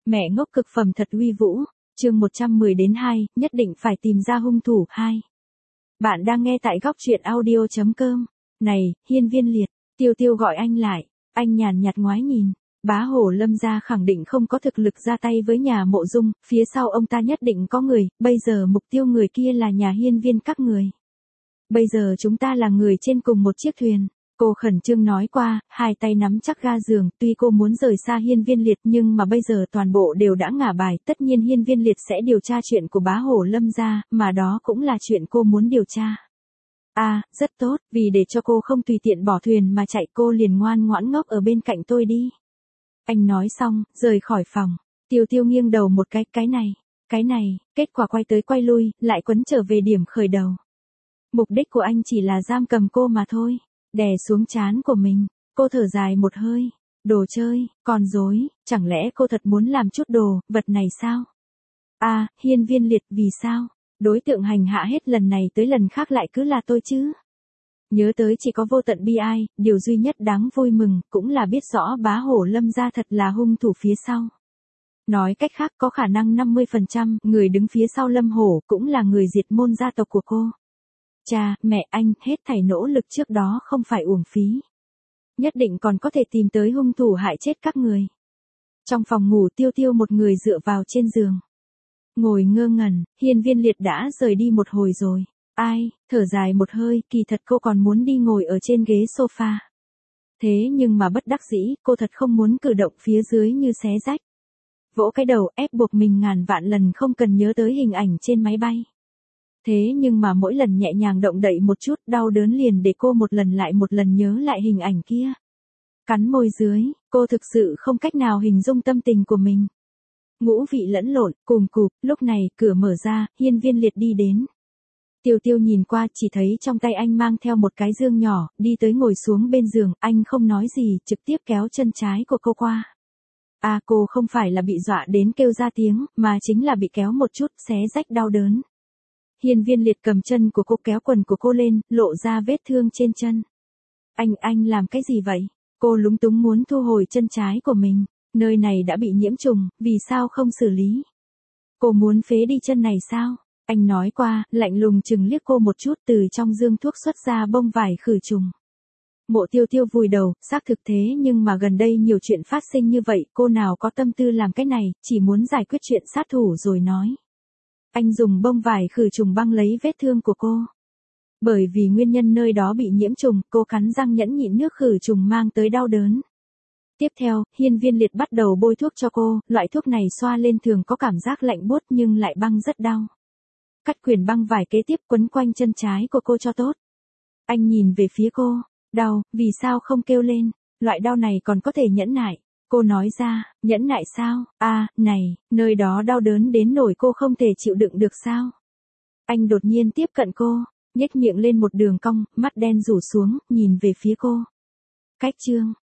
Mẹ ngốc cực phẩm thật uy vũ, chương 110-2, nhất định phải tìm ra hung thủ 2. Bạn đang nghe tại góc truyện audio.com. Này, Hiên Viên Liệt, Tiêu Tiêu gọi anh lại, anh nhàn nhạt ngoái nhìn. Bá Hổ Lâm gia khẳng định không có thực lực ra tay với nhà Mộ Dung, phía sau ông ta nhất định có người, bây giờ mục tiêu người kia là nhà Hiên Viên các người. Bây giờ chúng ta là người trên cùng một chiếc thuyền. Cô khẩn trương nói qua, hai tay nắm chắc ga giường, tuy cô muốn rời xa Hiên Viên Liệt nhưng mà bây giờ toàn bộ đều đã ngả bài, tất nhiên Hiên Viên Liệt sẽ điều tra chuyện của Bá Hổ Lâm gia, mà đó cũng là chuyện cô muốn điều tra. Rất tốt, vì để cho cô không tùy tiện bỏ thuyền mà chạy cô liền ngoan ngoãn ngốc ở bên cạnh tôi đi. Anh nói xong, rời khỏi phòng. Tiêu Tiêu nghiêng đầu một cái này, kết quả quay tới quay lui, lại quấn trở về điểm khởi đầu. Mục đích của anh chỉ là giam cầm cô mà thôi. Đè xuống trán của mình, cô thở dài một hơi. Đồ chơi, con rối, chẳng lẽ cô thật muốn làm chút đồ, vật này sao? Hiên Viên Liệt, vì sao? Đối tượng hành hạ hết lần này tới lần khác lại cứ là tôi chứ? Nhớ tới chỉ có vô tận bi ai, điều duy nhất đáng vui mừng, cũng là biết rõ Bá Hổ Lâm gia thật là hung thủ phía sau. Nói cách khác có khả năng 50%, người đứng phía sau Lâm Hổ cũng là người diệt môn gia tộc của cô. Cha, mẹ anh, hết thảy nỗ lực trước đó không phải uổng phí. Nhất định còn có thể tìm tới hung thủ hại chết các người. Trong phòng ngủ Tiêu Tiêu một người dựa vào trên giường. Ngồi ngơ ngẩn, Hiên Viên Liệt đã rời đi một hồi rồi. Thở dài một hơi, kỳ thật cô còn muốn đi ngồi ở trên ghế sofa. Thế nhưng mà bất đắc dĩ, cô thật không muốn cử động phía dưới như xé rách. Vỗ cái đầu, ép buộc mình ngàn vạn lần không cần nhớ tới hình ảnh trên máy bay. Thế nhưng mà mỗi lần nhẹ nhàng động đậy một chút, đau đớn liền để cô một lần nhớ lại hình ảnh kia. Cắn môi dưới, cô thực sự không cách nào hình dung tâm tình của mình. Ngũ vị lẫn lộn, cùng cụp, lúc này, cửa mở ra, Hiên Viên Liệt đi đến. Tiêu Tiêu nhìn qua, chỉ thấy trong tay anh mang theo một cái dương nhỏ, đi tới ngồi xuống bên giường, anh không nói gì, trực tiếp kéo chân trái của cô qua. Cô không phải là bị dọa đến kêu ra tiếng, mà chính là bị kéo một chút, xé rách đau đớn. Hiên Viên Liệt cầm chân của cô kéo quần của cô lên, lộ ra vết thương trên chân. Anh làm cái gì vậy? Cô lúng túng muốn thu hồi chân trái của mình. Nơi này đã bị nhiễm trùng, vì sao không xử lý? Cô muốn phế đi chân này sao? Anh nói qua, lạnh lùng chừng liếc cô một chút, từ trong dương thuốc xuất ra bông vải khử trùng. Mộ Tiêu Tiêu vùi đầu, xác thực thế nhưng mà gần đây nhiều chuyện phát sinh như vậy, cô nào có tâm tư làm cái này, chỉ muốn giải quyết chuyện sát thủ rồi nói. Anh dùng bông vải khử trùng băng lấy vết thương của cô. Bởi vì nguyên nhân nơi đó bị nhiễm trùng, cô cắn răng nhẫn nhịn nước khử trùng mang tới đau đớn. Tiếp theo, Hiên Viên Liệt bắt đầu bôi thuốc cho cô, loại thuốc này xoa lên thường có cảm giác lạnh buốt nhưng lại băng rất đau. Cắt quyển băng vải kế tiếp quấn quanh chân trái của cô cho tốt. Anh nhìn về phía cô, đau, vì sao không kêu lên, loại đau này còn có thể nhẫn nại. Cô nói ra, nhẫn nại sao? Này, nơi đó đau đớn đến nỗi cô không thể chịu đựng được sao? Anh đột nhiên tiếp cận cô, nhếch miệng lên một đường cong, mắt đen rủ xuống, nhìn về phía cô. Cách chương,